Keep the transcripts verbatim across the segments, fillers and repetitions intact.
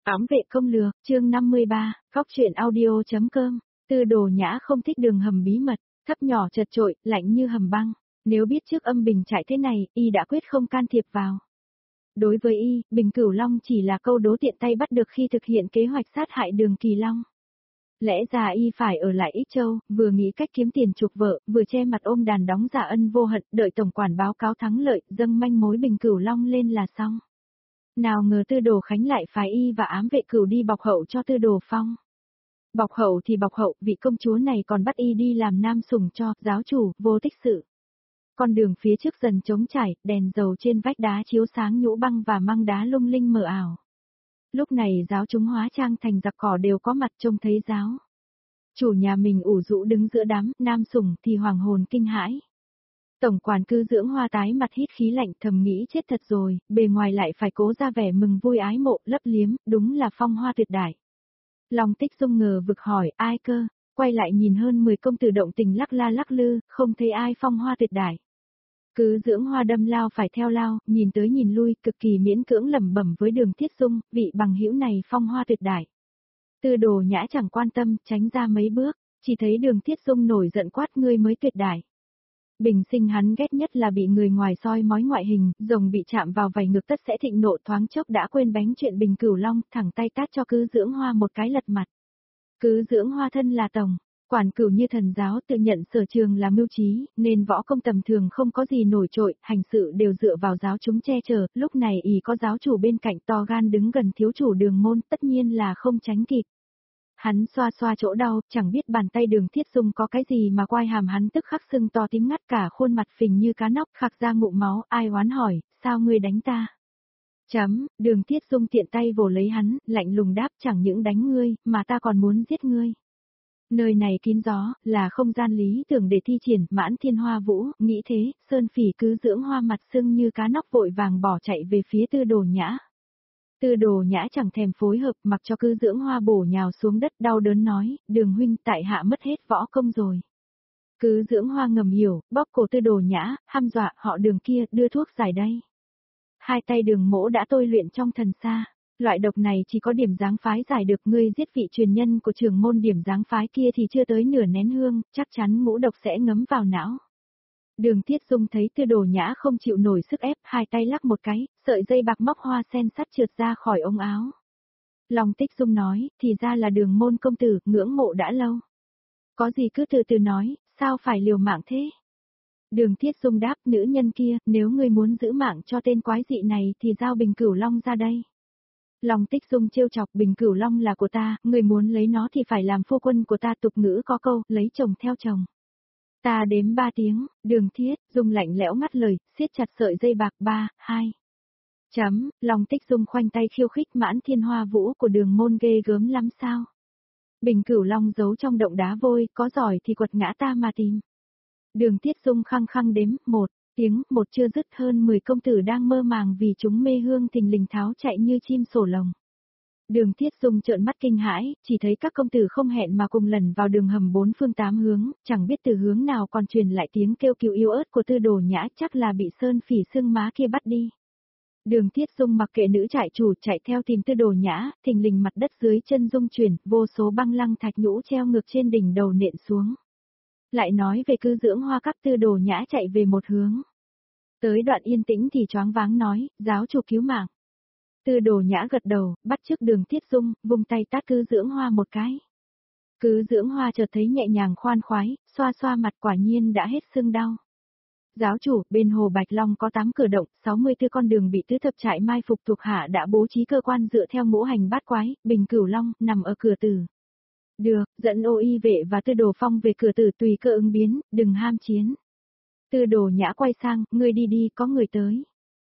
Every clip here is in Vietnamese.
Ám vệ công lừa, chương năm mươi ba, Cóc truyện audio.com, Tư Đồ Nhã không thích đường hầm bí mật, thấp nhỏ chật chội, lạnh như hầm băng. Nếu biết trước âm bình chạy thế này, y đã quyết không can thiệp vào. Đối với y, Bình Cửu Long chỉ là câu đố tiện tay bắt được khi thực hiện kế hoạch sát hại Đường Kỳ Long. Lẽ ra y phải ở lại Ích Châu, vừa nghĩ cách kiếm tiền chuộc vợ, vừa che mặt ôm đàn đóng giả ân vô hận, đợi tổng quản báo cáo thắng lợi, dâng manh mối Bình Cửu Long lên là xong. Nào ngờ Tư Đồ Khánh lại phái y và ám vệ Cửu đi bọc hậu cho Tư Đồ Phong. Bọc hậu thì bọc hậu, vị công chúa này còn bắt y đi làm nam sủng cho giáo chủ, vô tích sự. Con đường phía trước dần trống trải, đèn dầu trên vách đá chiếu sáng nhũ băng và măng đá lung linh mờ ảo. Lúc này giáo chúng hóa trang thành giặc cỏ đều có mặt trông thấy giáo. Chủ nhà mình ủ rũ đứng giữa đám, nam sủng thì hoàng hồn kinh hãi. Tổng quản cư dưỡng hoa tái mặt hít khí lạnh thầm nghĩ chết thật rồi, bề ngoài lại phải cố ra vẻ mừng vui ái mộ, lấp liếm, đúng là phong hoa tuyệt đại. Long Tích Dung ngờ vực hỏi, ai cơ, quay lại nhìn hơn mười công tử động tình lắc la lắc lư, không thấy ai phong hoa tuyệt đại. Cứ dưỡng hoa đâm lao phải theo lao, nhìn tới nhìn lui, cực kỳ miễn cưỡng lẩm bẩm với Đường Thiết Dung, vị bằng hữu này phong hoa tuyệt đại. Tư Đồ Nhã chẳng quan tâm, tránh ra mấy bước, chỉ thấy Đường Thiết Dung nổi giận quát ngươi mới tuyệt đại. Bình sinh hắn ghét nhất là bị người ngoài soi mói ngoại hình, rồng bị chạm vào vảy ngực tất sẽ thịnh nộ, thoáng chốc đã quên bánh chuyện Bình Cửu Long, thẳng tay tát cho Cứ Dưỡng Hoa một cái lật mặt. Cứ Dưỡng Hoa thân là tổng, quản cửu như thần giáo tự nhận sở trường là mưu trí, nên võ công tầm thường không có gì nổi trội, hành sự đều dựa vào giáo chúng che chở, lúc này ỷ có giáo chủ bên cạnh to gan đứng gần thiếu chủ Đường môn, tất nhiên là không tránh kịp. Hắn xoa xoa chỗ đau, chẳng biết bàn tay Đường Thiết Dung có cái gì mà quai hàm hắn tức khắc sưng to tím ngắt, cả khuôn mặt phình như cá nóc, khạc ra ngụm máu, ai oán hỏi, sao ngươi đánh ta? Chấm, Đường Thiết Dung tiện tay vồ lấy hắn, lạnh lùng đáp, chẳng những đánh ngươi, mà ta còn muốn giết ngươi. Nơi này kín gió, là không gian lý tưởng để thi triển, Mãn Thiên Hoa Vũ, nghĩ thế, Sơn Phỉ Cứ Dưỡng Hoa mặt sưng như cá nóc vội vàng bỏ chạy về phía Tư Đồ Nhã. Tư Đồ Nhã chẳng thèm phối hợp, mặc cho Cứ Dưỡng Hoa bổ nhào xuống đất đau đớn nói, Đường huynh tại hạ mất hết võ công rồi. Cứ Dưỡng Hoa ngầm hiểu, bóp cổ Tư Đồ Nhã, hăm dọa, họ Đường kia, đưa thuốc giải đây. Hai tay Đường mỗ đã tôi luyện trong thần xa, loại độc này chỉ có Điểm Giáng phái giải được, ngươi giết vị truyền nhân của trưởng môn Điểm Giáng phái kia thì chưa tới nửa nén hương, chắc chắn ngũ độc sẽ ngấm vào não. Đường Thiết Dung thấy Tư Đồ Nhã không chịu nổi sức ép, hai tay lắc một cái, sợi dây bạc móc hoa sen sắt trượt ra khỏi ống áo. Long Tích Dung nói, thì ra là Đường môn công tử, ngưỡng mộ đã lâu. Có gì cứ từ từ nói, sao phải liều mạng thế? Đường Thiết Dung đáp, nữ nhân kia, nếu ngươi muốn giữ mạng cho tên quái dị này thì giao Bình Cửu Long ra đây. Long Tích Dung trêu chọc, Bình Cửu Long là của ta, ngươi muốn lấy nó thì phải làm phu quân của ta, tục ngữ có câu, lấy chồng theo chồng. Ta đếm ba tiếng, Đường Thiết Dung lạnh lẽo ngắt lời, siết chặt sợi dây bạc, ba, hai. Chấm, Long Tích Dung khoanh tay khiêu khích, Mãn Thiên Hoa Vũ của Đường môn ghê gớm lắm sao? Bình Cửu Long giấu trong động đá vôi, có giỏi thì quật ngã ta mà tìm. Đường Thiết Dung khăng khăng đếm, một, tiếng, một chưa dứt, hơn mười công tử đang mơ màng vì chúng mê hương thình lình tháo chạy như chim sổ lồng. Đường Thiết Dung trợn mắt kinh hãi, chỉ thấy các công tử không hẹn mà cùng lần vào đường hầm bốn phương tám hướng, chẳng biết từ hướng nào còn truyền lại tiếng kêu cứu yếu ớt của Tư Đồ Nhã, chắc là bị Sơn Phỉ xương má kia bắt đi. Đường Thiết Dung mặc kệ nữ trại chủ chạy theo tìm Tư Đồ Nhã, thình lình mặt đất dưới chân rung chuyển, vô số băng lăng thạch nhũ treo ngược trên đỉnh đầu nện xuống. Lại nói về Cứ Dưỡng Hoa các Tư Đồ Nhã chạy về một hướng. Tới đoạn yên tĩnh thì choáng váng nói, giáo chủ cứu mạng. Tư Đồ Nhã gật đầu, bắt chước Đường Thiết Dung, vung tay tát Cứ Dưỡng Hoa một cái. Cứ Dưỡng Hoa chợt thấy nhẹ nhàng khoan khoái, xoa xoa mặt, quả nhiên đã hết sưng đau. Giáo chủ, bên Hồ Bạch Long có tám cửa động, sáu mươi tư con đường bị tứ thập trại mai phục thuộc hạ đã bố trí cơ quan dựa theo ngũ hành bát quái, Bình Cửu Long nằm ở cửa tử. Được, dẫn Ô Y vệ và Tư Đồ Phong về cửa tử, tùy cơ ứng biến, đừng ham chiến. Tư Đồ Nhã quay sang, ngươi đi đi, có người tới.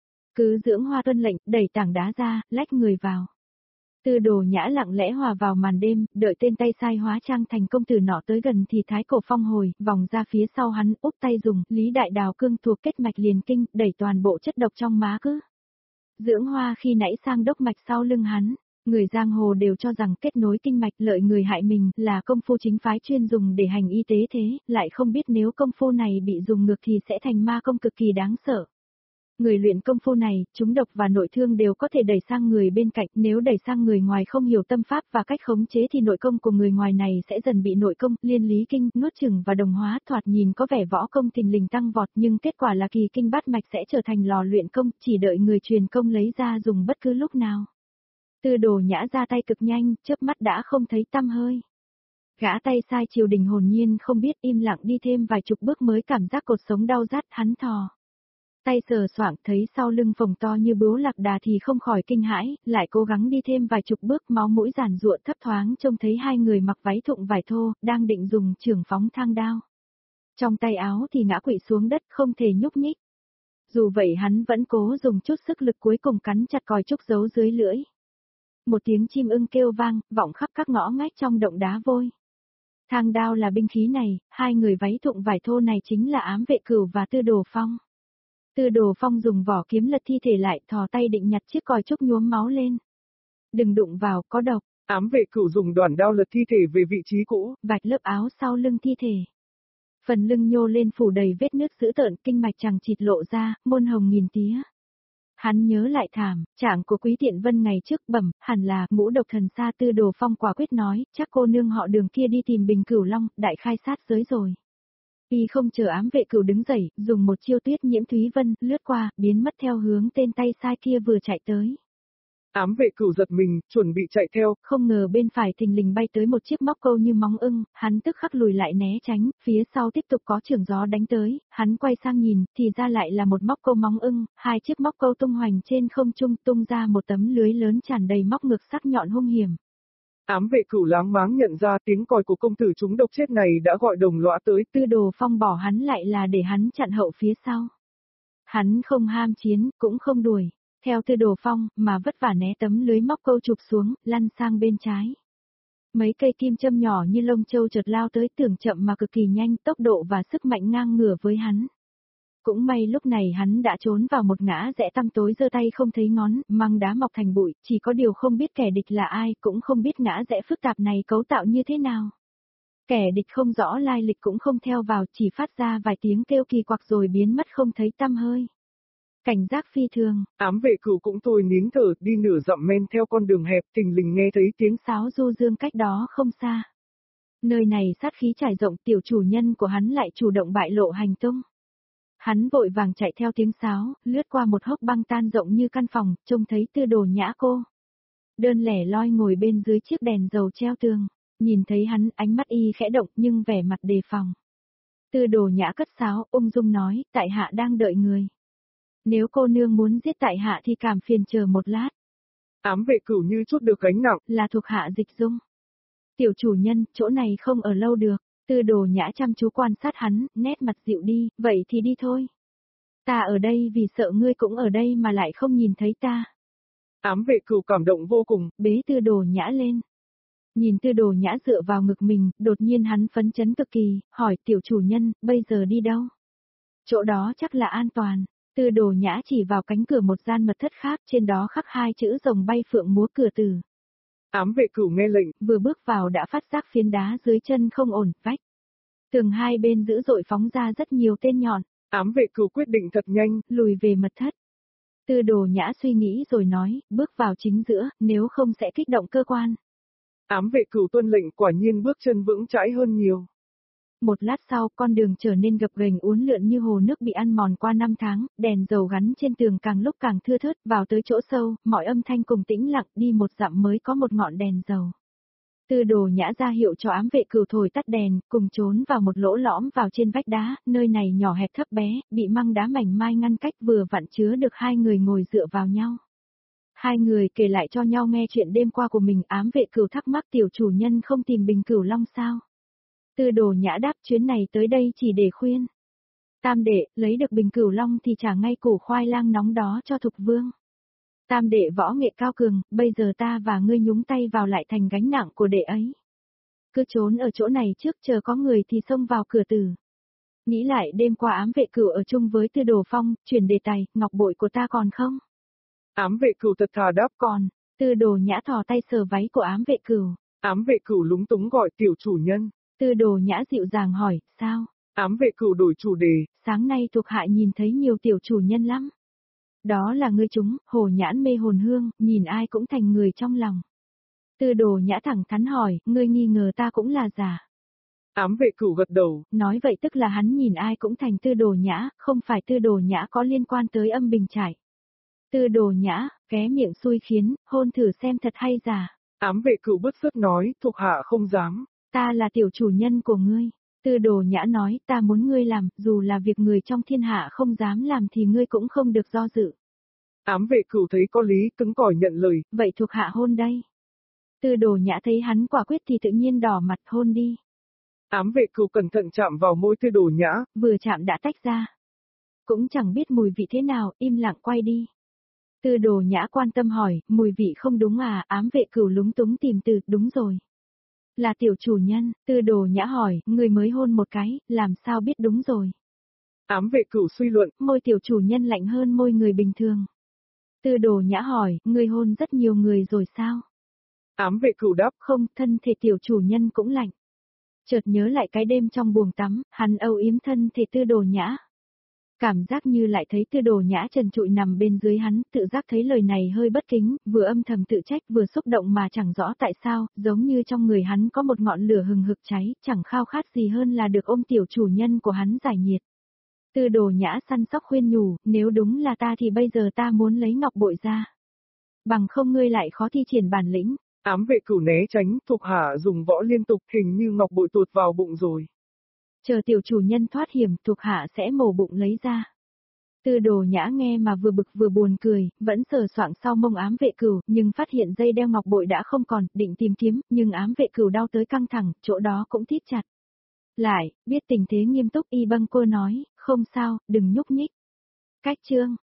Cứ Dưỡng Hoa tuân lệnh, đẩy tảng đá ra, lách người vào. Tư Đồ Nhã lặng lẽ hòa vào màn đêm, đợi tên tay sai hóa trang thành công tử nọ tới gần thì Thái Cổ Phong hồi, vòng ra phía sau hắn, úp tay dùng, Lý Đại Đào cương thuộc kết mạch liền kinh, đẩy toàn bộ chất độc trong má Cứ Dưỡng Hoa khi nãy sang đốc mạch sau lưng hắn. Người giang hồ đều cho rằng kết nối kinh mạch lợi người hại mình là công phu chính phái chuyên dùng để hành y tế thế, lại không biết nếu công phu này bị dùng ngược thì sẽ thành ma công cực kỳ đáng sợ. Người luyện công phu này, chúng độc và nội thương đều có thể đẩy sang người bên cạnh, nếu đẩy sang người ngoài không hiểu tâm pháp và cách khống chế thì nội công của người ngoài này sẽ dần bị nội công, liên lý kinh, nuốt chửng và đồng hóa, thoạt nhìn có vẻ võ công thình lình tăng vọt nhưng kết quả là kỳ kinh bát mạch sẽ trở thành lò luyện công, chỉ đợi người truyền công lấy ra dùng bất cứ lúc nào. Tư Đồ Nhã ra tay cực nhanh, chớp mắt đã không thấy tăm hơi. Gã tay sai triều đình hồn nhiên không biết, im lặng đi thêm vài chục bước mới cảm giác cột sống đau rát, hắn thò tay sờ soạng thấy sau lưng phồng to như bướu lạc đà thì không khỏi kinh hãi, lại cố gắng đi thêm vài chục bước, máu mũi giàn giụa, thấp thoáng trông thấy hai người mặc váy thụng vải thô, đang định dùng chưởng phóng thang đao. Trong tay áo thì ngã quỵ xuống đất không thể nhúc nhích. Dù vậy hắn vẫn cố dùng chút sức lực cuối cùng cắn chặt còi trúc giấu dưới lưỡi. Một tiếng chim ưng kêu vang, vọng khắp các ngõ ngách trong động đá vôi. Thang đao là binh khí này, hai người váy thụng vải thô này chính là Ám Vệ Cửu và Tư Đồ Phong. Tư Đồ Phong dùng vỏ kiếm lật thi thể lại, thò tay định nhặt chiếc còi trúc nhuốm máu lên. Đừng đụng vào, có độc. Ám Vệ Cửu dùng đoàn đao lật thi thể về vị trí cũ, vạch lớp áo sau lưng thi thể. Phần lưng nhô lên phủ đầy vết nứt dữ tợn, kinh mạch chằng chịt lộ ra, môn hồng nghìn tía. Hắn nhớ lại thảm, trạng của Quý Tiện Vân ngày trước, bẩm, hẳn là ngũ độc thần xa. Tư Đồ Phong quả quyết nói, chắc cô nương họ Đường kia đi tìm Bình Cửu Long, đại khai sát giới rồi. Y không chờ Ám Vệ Cửu đứng dậy, dùng một chiêu tuyết nhiễm Thúy Vân, lướt qua, biến mất theo hướng tên tay sai kia vừa chạy tới. Ám Vệ Cửu giật mình, chuẩn bị chạy theo, không ngờ bên phải thình lình bay tới một chiếc móc câu như móng ưng, hắn tức khắc lùi lại né tránh, phía sau tiếp tục có chưởng gió đánh tới, hắn quay sang nhìn, thì ra lại là một móc câu móng ưng, hai chiếc móc câu tung hoành trên không trung, tung ra một tấm lưới lớn tràn đầy móc ngược sắc nhọn hung hiểm. Ám Vệ Cửu láng máng nhận ra tiếng còi của công tử chúng độc chết này đã gọi đồng lõa tới. Tư Đồ Phong bỏ hắn lại là để hắn chặn hậu phía sau. Hắn không ham chiến, cũng không đuổi. Theo Tư Đồ Phong, mà vất vả né tấm lưới móc câu chụp xuống, lăn sang bên trái. Mấy cây kim châm nhỏ như lông châu chợt lao tới, tưởng chậm mà cực kỳ nhanh, tốc độ và sức mạnh ngang ngửa với hắn. Cũng may lúc này hắn đã trốn vào một ngã rẽ tăm tối, giơ tay không thấy ngón, măng đá mọc thành bụi, chỉ có điều không biết kẻ địch là ai, cũng không biết ngã rẽ phức tạp này cấu tạo như thế nào. Kẻ địch không rõ lai lịch cũng không theo vào, chỉ phát ra vài tiếng kêu kỳ quặc rồi biến mất không thấy tăm hơi. Cảnh giác phi thường. Ám Vệ Cửu cũng thôi nín thở, đi nửa dặm men theo con đường hẹp, thình lình nghe thấy tiếng sáo du dương cách đó không xa. Nơi này sát khí trải rộng, tiểu chủ nhân của hắn lại chủ động bại lộ hành tung. Hắn vội vàng chạy theo tiếng sáo, lướt qua một hốc băng tan rộng như căn phòng, trông thấy Tư Đồ Nhã cô đơn lẻ loi ngồi bên dưới chiếc đèn dầu treo tường, nhìn thấy hắn, ánh mắt y khẽ động nhưng vẻ mặt đề phòng. Tư Đồ Nhã cất sáo, ung dung nói, tại hạ đang đợi người. Nếu cô nương muốn giết tại hạ thì cảm phiền chờ một lát. Ám Vệ Cửu như chút được gánh nặng, là thuộc hạ Dịch Dung. Tiểu chủ nhân, chỗ này không ở lâu được. Tư Đồ Nhã chăm chú quan sát hắn, nét mặt dịu đi, vậy thì đi thôi. Ta ở đây vì sợ ngươi cũng ở đây mà lại không nhìn thấy ta. Ám Vệ Cửu cảm động vô cùng, bế Tư Đồ Nhã lên. Nhìn Tư Đồ Nhã dựa vào ngực mình, đột nhiên hắn phấn chấn cực kỳ, hỏi tiểu chủ nhân, bây giờ đi đâu? Chỗ đó chắc là an toàn. Tư Đồ Nhã chỉ vào cánh cửa một gian mật thất khác, trên đó khắc hai chữ rồng bay phượng múa cửa tử. Ám Vệ Cửu nghe lệnh, vừa bước vào đã phát giác phiến đá dưới chân không ổn, vách tường hai bên dữ dội phóng ra rất nhiều tên nhọn. Ám Vệ Cửu quyết định thật nhanh, lùi về mật thất. Tư Đồ Nhã suy nghĩ rồi nói, bước vào chính giữa, nếu không sẽ kích động cơ quan. Ám Vệ Cửu tuân lệnh, quả nhiên bước chân vững chãi hơn nhiều. Một lát sau, con đường trở nên gập ghềnh uốn lượn như hồ nước bị ăn mòn qua năm tháng, đèn dầu gắn trên tường càng lúc càng thưa thớt, vào tới chỗ sâu, mọi âm thanh cùng tĩnh lặng, đi một dặm mới có một ngọn đèn dầu. Tư Đồ Nhã ra hiệu cho Ám Vệ Cửu thổi tắt đèn, cùng trốn vào một lỗ lõm vào trên vách đá, nơi này nhỏ hẹp thấp bé, bị măng đá mảnh mai ngăn cách, vừa vặn chứa được hai người ngồi dựa vào nhau. Hai người kể lại cho nhau nghe chuyện đêm qua của mình. Ám Vệ Cửu thắc mắc, tiểu chủ nhân không tìm Bình Cửu Long sao? Tư Đồ Nhã đáp, chuyến này tới đây chỉ để khuyên Tam đệ, lấy được Bình Cửu Long thì trả ngay củ khoai lang nóng đó cho Thục Vương. Tam đệ võ nghệ cao cường, bây giờ ta và ngươi nhúng tay vào lại thành gánh nặng của đệ ấy. Cứ trốn ở chỗ này trước, chờ có người thì xông vào cửa tử. Nghĩ lại đêm qua Ám Vệ Cửu ở chung với Tư Đồ Phong, chuyển đề tài, ngọc bội của ta còn không? Ám Vệ Cửu thật thà đáp, còn. Tư Đồ Nhã thò tay sờ váy của Ám Vệ Cửu. Ám Vệ Cửu lúng túng gọi, tiểu chủ nhân. Tư Đồ Nhã dịu dàng hỏi, sao? Ám Vệ Cửu đổi chủ đề, sáng nay thuộc hạ nhìn thấy nhiều tiểu chủ nhân lắm. Đó là ngươi chúng, hồ nhãn mê hồn hương, nhìn ai cũng thành người trong lòng. Tư đồ nhã thẳng thắn hỏi, ngươi nghi ngờ ta cũng là giả. Ám vệ cửu gật đầu. Nói vậy tức là hắn nhìn ai cũng thành tư đồ nhã, không phải tư đồ nhã có liên quan tới âm bình trải. Tư đồ nhã, ké miệng xui khiến, hôn thử xem thật hay giả. Ám vệ cửu bứt rứt nói, thuộc hạ không dám. Ta là tiểu chủ nhân của ngươi. Tư đồ nhã nói, ta muốn ngươi làm, dù là việc người trong thiên hạ không dám làm thì ngươi cũng không được do dự. Ám vệ cửu thấy có lý, cứng cỏi nhận lời. Vậy thuộc hạ hôn đây. Tư đồ nhã thấy hắn quả quyết thì tự nhiên đỏ mặt, hôn đi. Ám vệ cửu cẩn thận chạm vào môi tư đồ nhã. Vừa chạm đã tách ra. Cũng chẳng biết mùi vị thế nào, im lặng quay đi. Tư đồ nhã quan tâm hỏi, mùi vị không đúng à, ám vệ cửu lúng túng tìm từ, đúng rồi. Là tiểu chủ nhân, tư đồ nhã hỏi, người mới hôn một cái, làm sao biết đúng rồi. Ám vệ cửu suy luận, môi tiểu chủ nhân lạnh hơn môi người bình thường. Tư đồ nhã hỏi, người hôn rất nhiều người rồi sao? Ám vệ cửu đáp, không, thân thể tiểu chủ nhân cũng lạnh. Chợt nhớ lại cái đêm trong buồng tắm, hắn âu yếm thân thể tư đồ nhã. Cảm giác như lại thấy tư đồ nhã trần trụi nằm bên dưới hắn, tự giác thấy lời này hơi bất kính, vừa âm thầm tự trách vừa xúc động mà chẳng rõ tại sao, giống như trong người hắn có một ngọn lửa hừng hực cháy, chẳng khao khát gì hơn là được ôm tiểu chủ nhân của hắn giải nhiệt. Tư đồ nhã săn sóc khuyên nhủ, nếu đúng là ta thì bây giờ ta muốn lấy ngọc bội ra. Bằng không ngươi lại khó thi triển bản lĩnh. Ám vệ cửu né tránh, thuộc hạ dùng võ liên tục, hình như ngọc bội tuột vào bụng rồi. Chờ tiểu chủ nhân thoát hiểm, thuộc hạ sẽ mổ bụng lấy ra. Tư đồ nhã nghe mà vừa bực vừa buồn cười, vẫn sờ soạng sau mông ám vệ cửu, nhưng phát hiện dây đeo ngọc bội đã không còn, định tìm kiếm, nhưng ám vệ cửu đau tới căng thẳng, chỗ đó cũng thít chặt. Lại, biết tình thế nghiêm túc y bâng cô nói, không sao, đừng nhúc nhích. Cách chương.